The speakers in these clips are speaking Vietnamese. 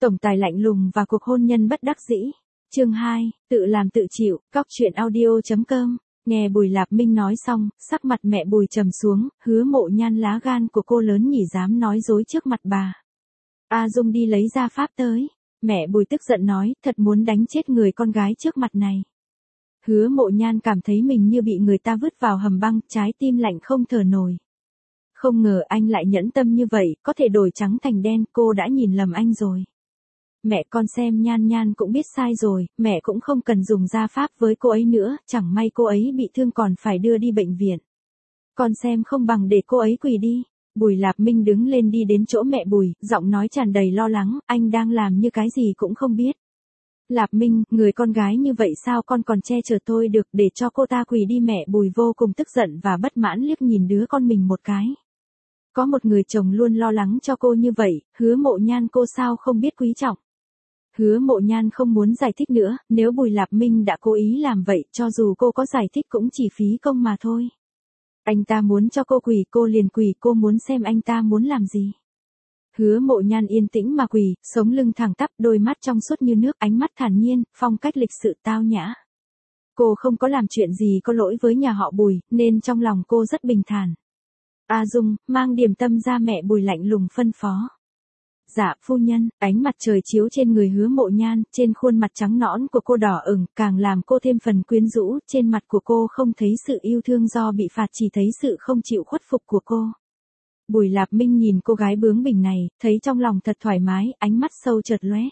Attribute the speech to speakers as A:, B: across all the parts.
A: Tổng tài lạnh lùng và cuộc hôn nhân bất đắc dĩ. Chương 2, tự làm tự chịu, cóc truyện audio.com. Nghe Bùi Lạp Minh nói xong, sắc mặt mẹ Bùi trầm xuống, Hứa Mộ Nhan lá gan của cô lớn nhỉ dám nói dối trước mặt bà. A Dung đi lấy ra pháp tới. Mẹ Bùi tức giận nói, thật muốn đánh chết người con gái trước mặt này. Hứa Mộ Nhan cảm thấy mình như bị người ta vứt vào hầm băng, trái tim lạnh không thở nổi. Không ngờ anh lại nhẫn tâm như vậy, có thể đổi trắng thành đen, cô đã nhìn lầm anh rồi. Mẹ con xem Nhan Nhan cũng biết sai rồi, mẹ cũng không cần dùng gia pháp với cô ấy nữa, chẳng may cô ấy bị thương còn phải đưa đi bệnh viện. Con xem không bằng để cô ấy quỳ đi. Bùi Lạp Minh đứng lên đi đến chỗ mẹ Bùi, giọng nói tràn đầy lo lắng, anh đang làm như cái gì cũng không biết. Lạp Minh, người con gái như vậy sao con còn che chở tôi được, để cho cô ta quỳ đi. Mẹ Bùi vô cùng tức giận và bất mãn liếc nhìn đứa con mình một cái. Có một người chồng luôn lo lắng cho cô như vậy, Hứa Mộ Nhan cô sao không biết quý trọng. Hứa Mộ Nhan không muốn giải thích nữa, nếu Bùi Lạp Minh đã cố ý làm vậy, cho dù cô có giải thích cũng chỉ phí công mà thôi. Anh ta muốn cho cô quỳ cô liền quỳ, cô muốn xem anh ta muốn làm gì. Hứa Mộ Nhan yên tĩnh mà quỳ, sống lưng thẳng tắp, đôi mắt trong suốt như nước, ánh mắt thản nhiên, phong cách lịch sự tao nhã. Cô không có làm chuyện gì có lỗi với nhà họ Bùi, nên trong lòng cô rất bình thản. A Dung, mang điểm tâm ra. Mẹ Bùi lạnh lùng phân phó. Dạ, phu nhân. Ánh mặt trời chiếu trên người Hứa Mộ Nhan, trên khuôn mặt trắng nõn của cô đỏ ửng, càng làm cô thêm phần quyến rũ, trên mặt của cô không thấy sự yêu thương do bị phạt, chỉ thấy sự không chịu khuất phục của cô. Bùi Lạp Minh nhìn cô gái bướng bỉnh này, thấy trong lòng thật thoải mái, ánh mắt sâu chợt lóe.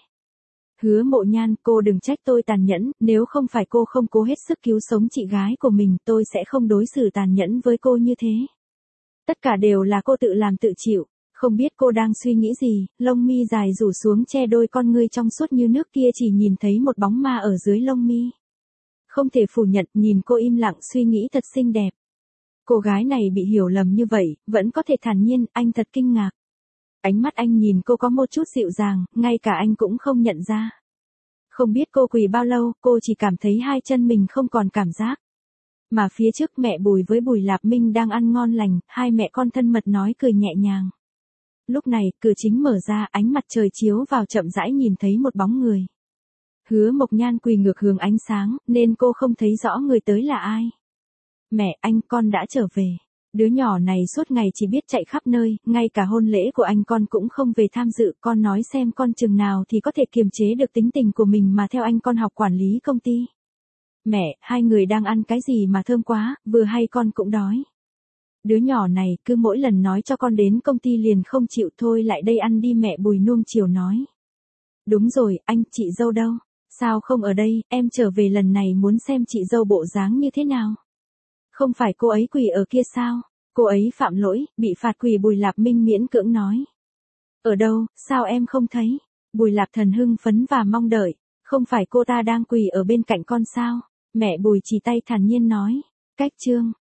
A: Hứa Mộ Nhan, cô đừng trách tôi tàn nhẫn, nếu không phải cô không cố hết sức cứu sống chị gái của mình, tôi sẽ không đối xử tàn nhẫn với cô như thế. Tất cả đều là cô tự làm tự chịu. Không biết cô đang suy nghĩ gì, lông mi dài rủ xuống che đôi con ngươi trong suốt như nước kia, chỉ nhìn thấy một bóng ma ở dưới lông mi. Không thể phủ nhận, nhìn cô im lặng suy nghĩ thật xinh đẹp. Cô gái này bị hiểu lầm như vậy, vẫn có thể thản nhiên, anh thật kinh ngạc. Ánh mắt anh nhìn cô có một chút dịu dàng, ngay cả anh cũng không nhận ra. Không biết cô quỳ bao lâu, cô chỉ cảm thấy hai chân mình không còn cảm giác. Mà phía trước mẹ Bùi với Bùi Lạp Minh đang ăn ngon lành, hai mẹ con thân mật nói cười nhẹ nhàng. Lúc này, cửa chính mở ra, ánh mặt trời chiếu vào chậm rãi nhìn thấy một bóng người. Hứa Mộc Nhan quỳ ngược hướng ánh sáng, nên cô không thấy rõ người tới là ai. Mẹ, anh, con đã trở về. Đứa nhỏ này suốt ngày chỉ biết chạy khắp nơi, ngay cả hôn lễ của anh con cũng không về tham dự, con nói xem con chừng nào thì có thể kiềm chế được tính tình của mình mà theo anh con học quản lý công ty. Mẹ, hai người đang ăn cái gì mà thơm quá, vừa hay con cũng đói. Đứa nhỏ này cứ mỗi lần nói cho con đến công ty liền không chịu, thôi lại đây ăn đi. Mẹ Bùi nuông chiều nói. Đúng rồi, anh, chị dâu đâu? Sao không ở đây, em trở về lần này muốn xem chị dâu bộ dáng như thế nào. Không phải cô ấy quỳ ở kia sao? Cô ấy phạm lỗi, bị phạt quỳ. Bùi Lạp Minh miễn cưỡng nói. Ở đâu, sao em không thấy? Bùi Lạp Thần hưng phấn và mong đợi. Không phải cô ta đang quỳ ở bên cạnh con sao? Mẹ Bùi chỉ tay thản nhiên nói. Cách chương.